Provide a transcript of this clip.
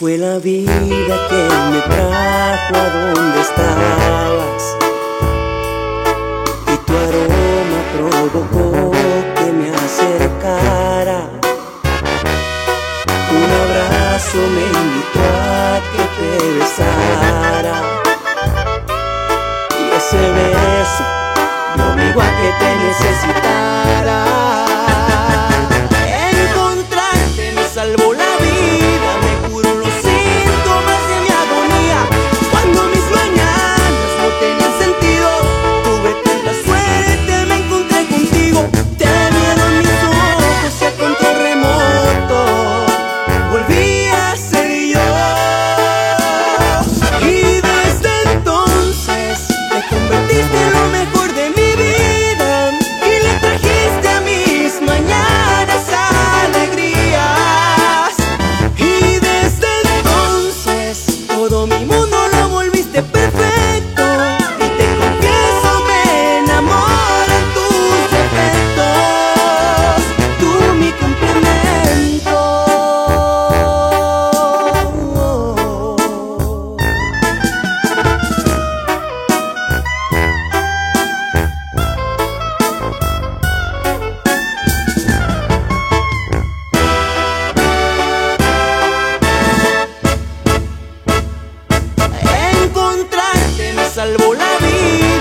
Fue la vida que me trajo a donde estabas, y tu aroma provocó que me acercara. Un abrazo me invitó a que te besara, y ese beso me obligó a que te necesitara. Encontrarte me salvó la vida, me curó los síntomas de mi agonía. Cuando mis mañanas no tenían sentido, tuve tanta suerte, me encontré contigo. Te vieron mis ojos y a control remoto volví a ser yo. Y desde entonces te convertiste en lo mejor de mi vida, y le trajiste a mis mañanas alegrías. Y desde entonces todo mi mundo lo volviste perfecto, y te confieso me enamoran tus defectos, tú mi complemento. Encontrarte me salvó la vida.